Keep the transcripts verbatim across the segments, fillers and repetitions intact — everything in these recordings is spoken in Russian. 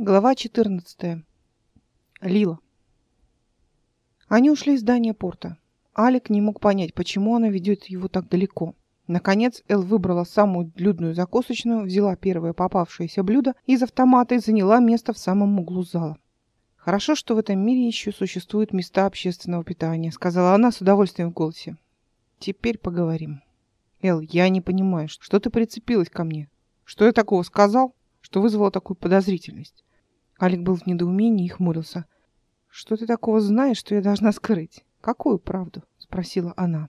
Глава четырнадцатая. Лила. Они ушли из здания порта. Алик не мог понять, почему она ведет его так далеко. Наконец Эл выбрала самую людную закусочную, взяла первое попавшееся блюдо и из автомата и заняла место в самом углу зала. «Хорошо, что в этом мире еще существуют места общественного питания», — сказала она с удовольствием в голосе. «Теперь поговорим. Эл, я не понимаю, что ты прицепилась ко мне? Что я такого сказал, что вызвало такую подозрительность?» Алик был в недоумении и хмурился. «Что ты такого знаешь, что я должна скрыть? Какую правду?» — спросила она.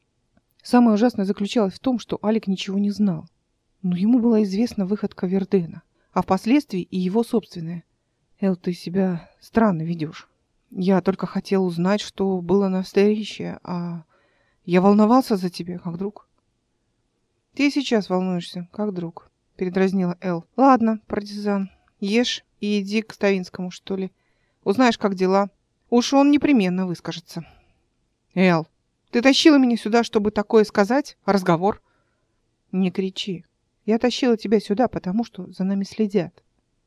Самое ужасное заключалось в том, что Алик ничего не знал. Но ему была известна выходка Вердена, а впоследствии и его собственная. «Эл, ты себя странно ведешь. Я только хотел узнать, что было на встрече, а я волновался за тебя, как друг». «Ты сейчас волнуешься, как друг», — передразнила Эл. «Ладно, партизан, ешь и иди к Ставинскому, что ли. Узнаешь, как дела. Уж он непременно выскажется». «Эл, ты тащила меня сюда, чтобы такое сказать? Разговор?» «Не кричи. Я тащила тебя сюда, потому что за нами следят.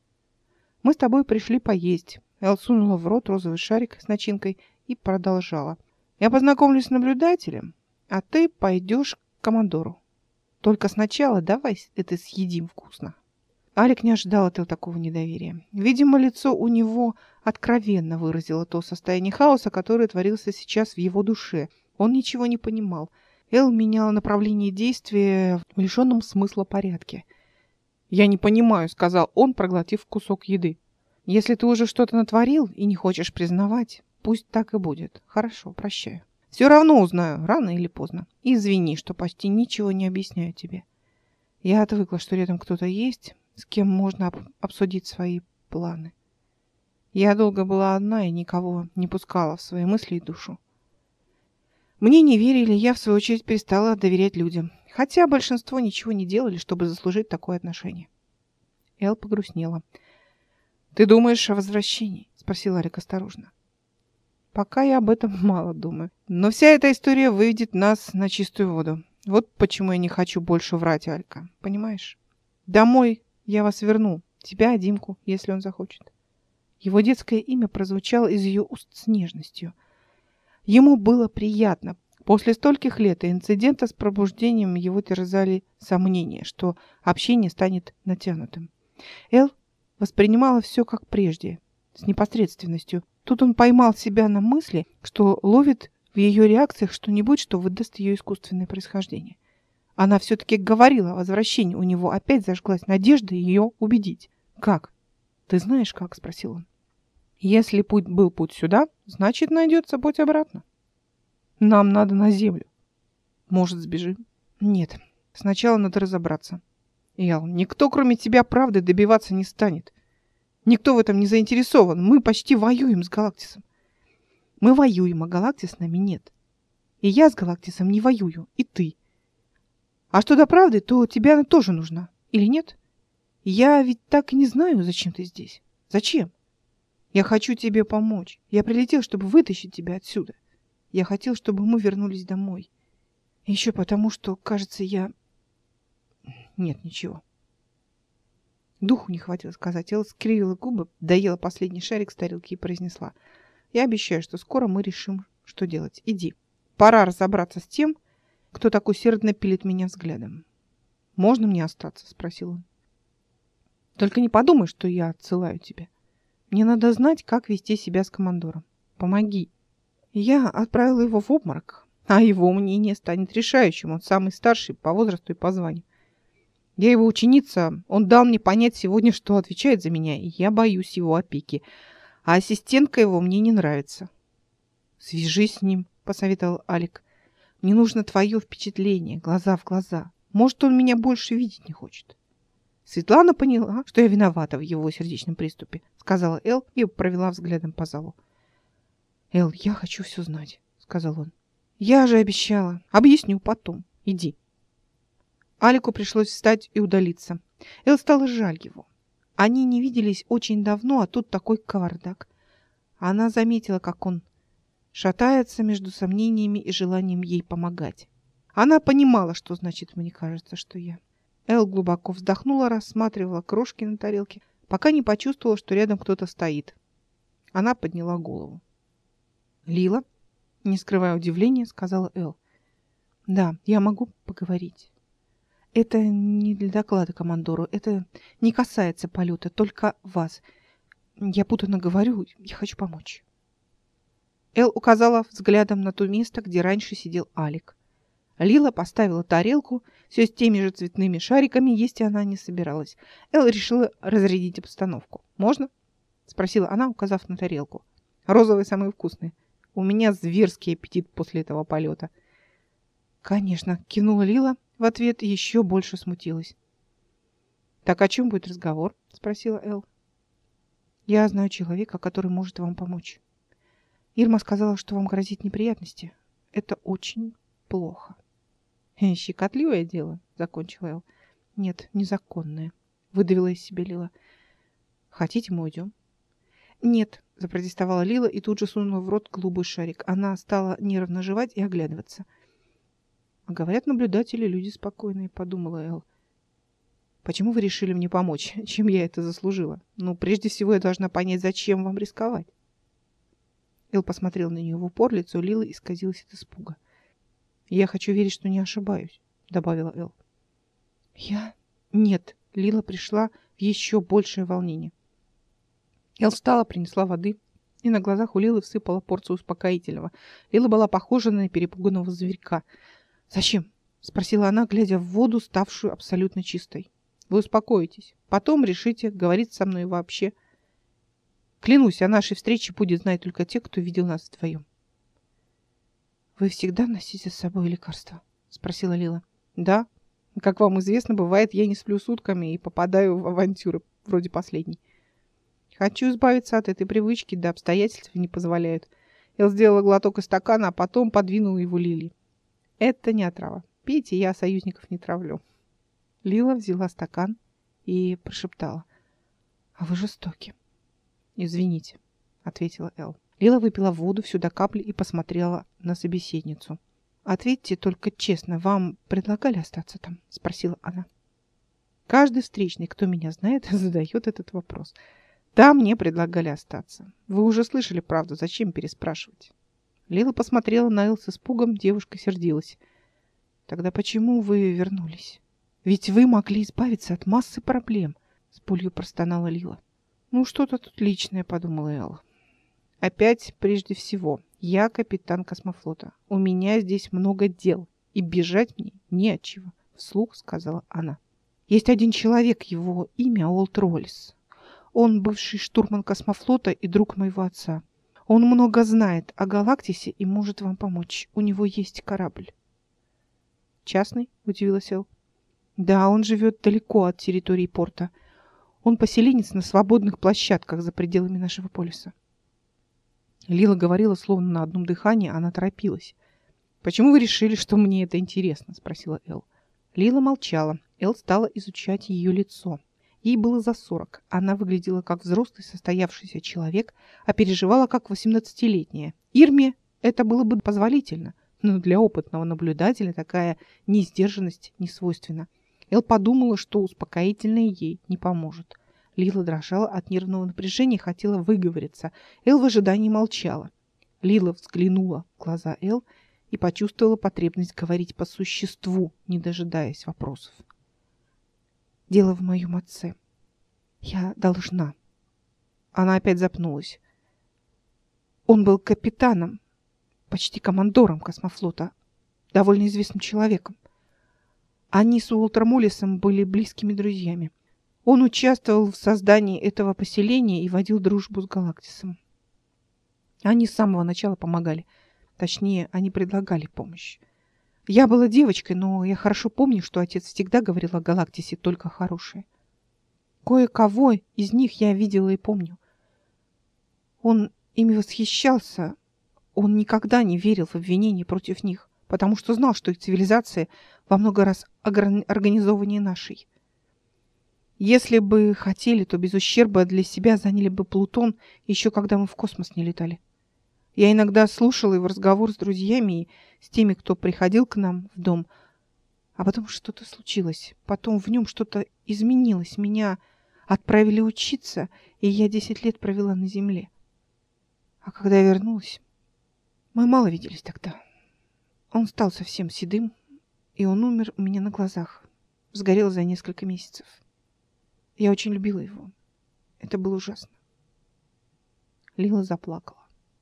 Мы с тобой пришли поесть». Эл сунула в рот розовый шарик с начинкой и продолжала. «Я познакомлюсь с наблюдателем, а ты пойдешь к командору. Только сначала давай это съедим вкусно». Алик не ожидал от Эл такого недоверия. Видимо, лицо у него откровенно выразило то состояние хаоса, которое творился сейчас в его душе. Он ничего не понимал. Эл меняла направление действия в лишенном смысла порядке. «Я не понимаю», — сказал он, проглотив кусок еды. «Если ты уже что-то натворил и не хочешь признавать, пусть так и будет. Хорошо, прощаю. Все равно узнаю, рано или поздно. И извини, что почти ничего не объясняю тебе. Я отвыкла, что рядом кто-то есть, с кем можно об- обсудить свои планы. Я долго была одна и никого не пускала в свои мысли и душу. Мне не верили, я, в свою очередь, перестала доверять людям, хотя большинство ничего не делали, чтобы заслужить такое отношение». Эл погрустнела. «Ты думаешь о возвращении?» — спросил Алик осторожно. «Пока я об этом мало думаю. Но вся эта история выведет нас на чистую воду. Вот почему я не хочу больше врать, Алька. Понимаешь? Домой я вас верну. Тебя, Димку, если он захочет». Его детское имя прозвучало из ее уст с нежностью. Ему было приятно. После стольких лет и инцидента с пробуждением его терзали сомнения, что общение станет натянутым. Эл воспринимала все как прежде, с непосредственностью. Тут он поймал себя на мысли, что ловит в ее реакциях что-нибудь, что выдаст ее искусственное происхождение. Она все-таки говорила о возвращении. У него опять зажглась надежда ее убедить. «Как? Ты знаешь, как?» — спросил он. «Если путь был путь сюда, значит, найдется путь обратно. Нам надо на землю. Может, сбежим?» «Нет, сначала надо разобраться. Эл, никто, кроме тебя, правды добиваться не станет. Никто в этом не заинтересован. Мы почти воюем с Галактисом. Мы воюем, а Галактис с нами нет. И я с Галактисом не воюю, и ты. А что до правды, то тебе она тоже нужна. Или нет? Я ведь так и не знаю, зачем ты здесь. Зачем? Я хочу тебе помочь. Я прилетел, чтобы вытащить тебя отсюда. Я хотел, чтобы мы вернулись домой. И еще потому, что, кажется, я... Нет, ничего. Духу не хватило сказать. Элла скривила губы, доела последний шарик с тарелки и произнесла: «Я обещаю, что скоро мы решим, что делать. Иди. Пора разобраться с тем, кто так усердно пилит меня взглядом». «Можно мне остаться?» — спросил он. «Только не подумай, что я отсылаю тебя. Мне надо знать, как вести себя с командором. Помоги». Я отправила его в обморок, а его мнение станет решающим. Он самый старший по возрасту и по званию. Я его ученица, он дал мне понять сегодня, что отвечает за меня, и я боюсь его опеки. А ассистентка его мне не нравится. «Свяжись с ним», — посоветовал Алик. «Мне нужно твое впечатление, глаза в глаза. Может, он меня больше видеть не хочет». «Светлана поняла, что я виновата в его сердечном приступе», — сказала Эл и провела взглядом по залу. «Эл, я хочу все знать», — сказал он. «Я же обещала. Объясню потом. Иди». Алику пришлось встать и удалиться. Эл стало жаль его. Они не виделись очень давно, а тут такой кавардак. Она заметила, как он шатается между сомнениями и желанием ей помогать. Она понимала, что значит «мне кажется, что я». Эл глубоко вздохнула, рассматривала крошки на тарелке, пока не почувствовала, что рядом кто-то стоит. Она подняла голову. «Лила?» — не скрывая удивления, сказала Эл. «Да, я могу поговорить. Это не для доклада командору, это не касается полета, только вас. Я путано говорю, я хочу помочь». Эл указала взглядом на то место, где раньше сидел Алик. Лила поставила тарелку, все с теми же цветными шариками, есть и она не собиралась. Эл решила разрядить обстановку. «Можно?» — спросила она, указав на тарелку. «Розовые самые вкусные. У меня зверский аппетит после этого полета». «Конечно», — кивнула Лила в ответ и еще больше смутилась. «Так о чем будет разговор?» — спросила Эл. «Я знаю человека, который может вам помочь. Ирма сказала, что вам грозит неприятности. Это очень плохо». «Щекотливое дело», — закончила Эл. «Нет, незаконное», — выдавила из себя Лила. «Хотите, мы уйдем?» «Нет», — запротестовала Лила и тут же сунула в рот голубой шарик. Она стала нервно жевать и оглядываться. «А говорят, наблюдатели люди спокойные», — подумала Эл. «Почему вы решили мне помочь? Чем я это заслужила? Ну, прежде всего, я должна понять, зачем вам рисковать». Эл посмотрел на нее в упор, лицо Лилы исказилось от испуга. «Я хочу верить, что не ошибаюсь», — добавила Эл. «Я? Нет». Лила пришла в еще большее волнение. Эл встала, принесла воды, и на глазах у Лилы всыпала порцию успокоительного. Лила была похожа на перепуганного зверька. «Зачем?» — спросила она, глядя в воду, ставшую абсолютно чистой. «Вы успокоитесь. Потом решите, говорить со мной вообще. Клянусь, о нашей встрече будет знать только те, кто видел нас вдвоем». «Вы всегда носите с собой лекарства?» — спросила Лила. «Да. Как вам известно, бывает, я не сплю сутками и попадаю в авантюры, вроде последней. Хочу избавиться от этой привычки, да обстоятельства не позволяют». Эл сделала глоток из стакана, а потом подвинула его Лиле. «Это не отрава. Пейте, я союзников не травлю». Лила взяла стакан и прошептала. «А вы жестоки». «Извините», — ответила Эл. Лила выпила воду всю до капли и посмотрела на собеседницу. «Ответьте только честно, вам предлагали остаться там?» — спросила она. «Каждый встречный, кто меня знает, задает этот вопрос. Да, мне предлагали остаться. Вы уже слышали правду, зачем переспрашивать?» Лила посмотрела на Эл с испугом, девушка сердилась. «Тогда почему вы вернулись? Ведь вы могли избавиться от массы проблем», — с болью простонала Лила. «Ну, что-то тут личное», — подумала Эл. «Опять, прежде всего, я капитан космофлота. У меня здесь много дел, и бежать мне не от чего», — вслух сказала она. «Есть один человек, его имя Уолт Роллис. Он бывший штурман космофлота и друг моего отца. Он много знает о Галактисе и может вам помочь. У него есть корабль». «Частный?» — удивилась Эл. «Да, он живет далеко от территории порта. Он поселенец на свободных площадках за пределами нашего полюса». Лила говорила словно на одном дыхании, она торопилась. «Почему вы решили, что мне это интересно?» — спросила Эл. Лила молчала. Эл стала изучать ее лицо. Ей было за сорок. Она выглядела как взрослый состоявшийся человек, а переживала как восемнадцатилетняя. Ирме это было бы позволительно, но для опытного наблюдателя такая неиздержанность не свойственна. Эл подумала, что успокоительное ей не поможет. Лила дрожала от нервного напряжения и хотела выговориться. Эл в ожидании молчала. Лила взглянула в глаза Эл и почувствовала потребность говорить по существу, не дожидаясь вопросов. «Дело в моем отце. Я должна». Она опять запнулась. Он был капитаном, почти командором космофлота, довольно известным человеком. Они с Уолтером Оллисом были близкими друзьями. Он участвовал в создании этого поселения и водил дружбу с Галактисом. Они с самого начала помогали. Точнее, они предлагали помощь. Я была девочкой, но я хорошо помню, что отец всегда говорил о Галактисе только хорошее. Кое-кого из них я видела и помню. Он ими восхищался. Он никогда не верил в обвинения против них, потому что знал, что их цивилизация во много раз организованнее нашей. Если бы хотели, то без ущерба для себя заняли бы Плутон, еще когда мы в космос не летали. Я иногда слушала его разговор с друзьями и с теми, кто приходил к нам в дом. А потом что-то случилось. Потом в нем что-то изменилось. Меня отправили учиться, и я десять лет провела на земле. А когда я вернулась, мы мало виделись тогда. Он стал совсем седым, и он умер у меня на глазах. Сгорел за несколько месяцев. Я очень любила его. Это было ужасно. Лила заплакала.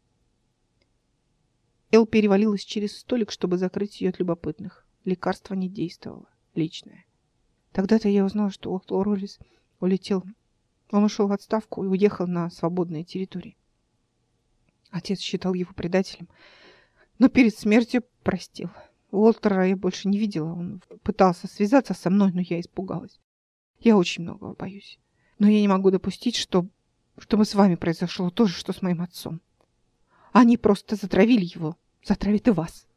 Эл перевалилась через столик, чтобы закрыть ее от любопытных. Лекарство не действовало. Личное. Тогда-то я узнала, что Отто Роллис улетел. Он ушел в отставку и уехал на свободные территории. Отец считал его предателем, но перед смертью простил. Уолтера я больше не видела. Он пытался связаться со мной, но я испугалась. Я очень многого боюсь. Но я не могу допустить, что, чтобы с вами произошло то же, что с моим отцом. Они просто затравили его. Затравят и вас.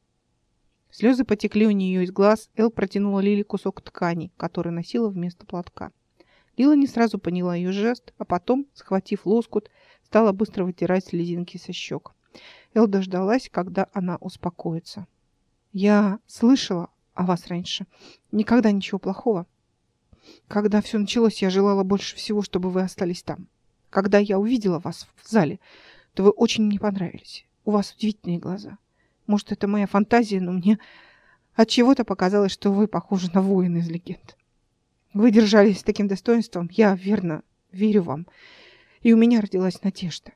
Слезы потекли у нее из глаз. Эл протянула Лиле кусок ткани, который носила вместо платка. Лила не сразу поняла ее жест, а потом, схватив лоскут, стала быстро вытирать слезинки со щек. Эл дождалась, когда она успокоится. «Я слышала о вас раньше. Никогда ничего плохого. Когда все началось, я желала больше всего, чтобы вы остались там. Когда я увидела вас в зале, то вы очень мне понравились. У вас удивительные глаза. Может, это моя фантазия, но мне отчего-то показалось, что вы похожи на воина из легенд. Вы держались с таким достоинством. Я верно верю вам. И у меня родилась надежда.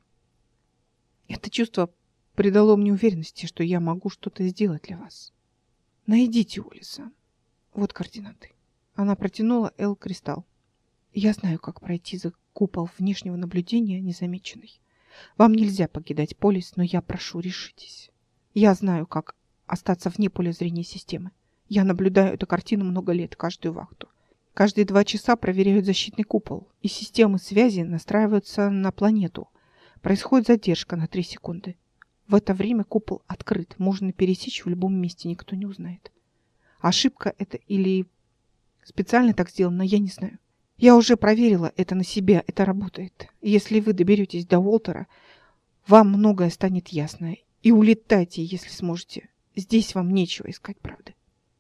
Это чувство придало мне уверенности, что я могу что-то сделать для вас. Найдите Уоллеса. Вот координаты». Она протянула Эл кристалл. «Я знаю, как пройти за купол внешнего наблюдения незамеченный. Вам нельзя покидать полис, но я прошу, решитесь. Я знаю, как остаться вне поля зрения системы. Я наблюдаю эту картину много лет, каждую вахту. Каждые два часа проверяют защитный купол, и системы связи настраиваются на планету. Происходит задержка на три секунды. В это время купол открыт, можно пересечь в любом месте, никто не узнает. Ошибка это или специально так сделано, я не знаю. Я уже проверила это на себе, это работает. Если вы доберетесь до Уолтера, вам многое станет ясно. И улетайте, если сможете. Здесь вам нечего искать правды».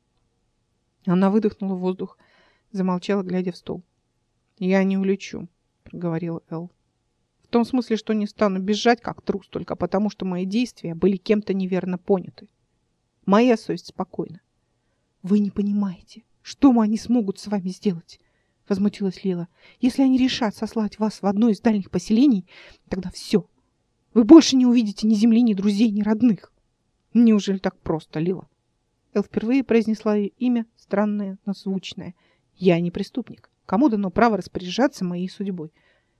Она выдохнула воздух, замолчала, глядя в стол. «Я не улечу», — проговорила Эл. «В том смысле, что не стану бежать, как трус, только потому, что мои действия были кем-то неверно поняты. Моя совесть спокойна». «Вы не понимаете, что они смогут с вами сделать?» — возмутилась Лила. «Если они решат сослать вас в одно из дальних поселений, тогда все. Вы больше не увидите ни земли, ни друзей, ни родных». «Неужели так просто, Лила?» Эл впервые произнесла ее имя, странное, но звучное. «Я не преступник. Кому дано право распоряжаться моей судьбой?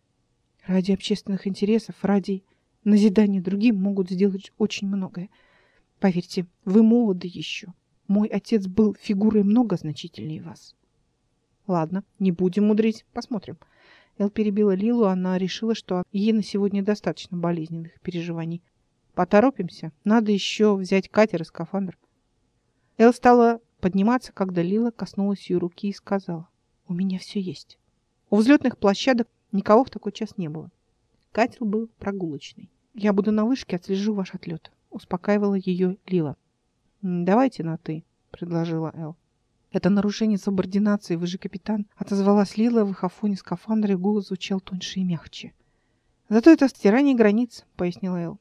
Ради общественных интересов, ради назидания другим могут сделать очень многое. Поверьте, вы молоды еще. Мой отец был фигурой много значительнее вас». «Ладно, не будем мудрить, посмотрим». Эл перебила Лилу, она решила, что ей на сегодня достаточно болезненных переживаний. «Поторопимся, надо еще взять катер и скафандр». Эл стала подниматься, когда Лила коснулась ее руки и сказала: «У меня все есть». У взлетных площадок никого в такой час не было. Катер был прогулочный. «Я буду на вышке, отслежу ваш отлет», — успокаивала ее Лила. «Давайте на «ты», — предложила Эл. «Это нарушение субординации, вы же капитан», — отозвалась Лила в эхофоне скафандра, и голос звучал тоньше и мягче. «Зато это стирание границ», — пояснила Эл.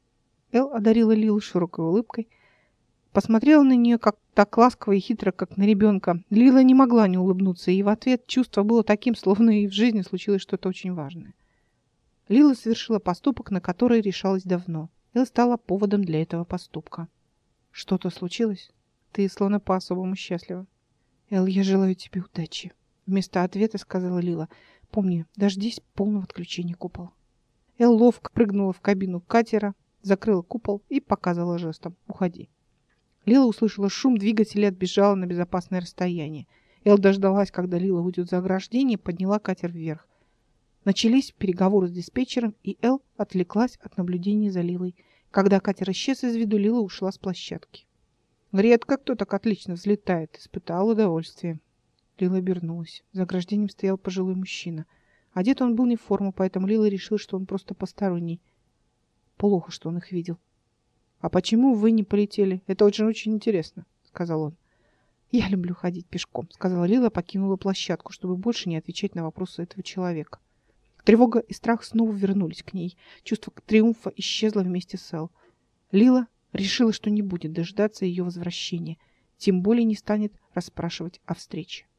Эл одарила Лилу широкой улыбкой, посмотрела на нее как так ласково и хитро, как на ребенка. Лила не могла не улыбнуться, и в ответ чувство было таким, словно и в жизни случилось что-то очень важное. Лила совершила поступок, на который решалась давно. Эл стала поводом для этого поступка. «Что-то случилось? Ты словно по-особому счастлива». «Эл, я желаю тебе удачи», — вместо ответа сказала Лила. «Помни, дождись полного отключения купола». Эл ловко прыгнула в кабину катера, закрыла купол и показала жестом: «Уходи». Лила услышала шум двигателя и отбежала на безопасное расстояние. Эл дождалась, когда Лила уйдет за ограждение, и подняла катер вверх. Начались переговоры с диспетчером, и Эл отвлеклась от наблюдения за Лилой. Когда катер исчез из виду, Лила ушла с площадки. «Редко кто так отлично взлетает», — испытал удовольствие. Лила обернулась. За ограждением стоял пожилой мужчина. Одет он был не в форму, поэтому Лила решила, что он просто посторонний. Плохо, что он их видел. «А почему вы не полетели? Это очень-очень интересно», — сказал он. «Я люблю ходить пешком», — сказала Лила, покинула площадку, чтобы больше не отвечать на вопросы этого человека. Тревога и страх снова вернулись к ней. Чувство триумфа исчезло вместе с Эл. Лила решила, что не будет дожидаться ее возвращения, тем более не станет расспрашивать о встрече.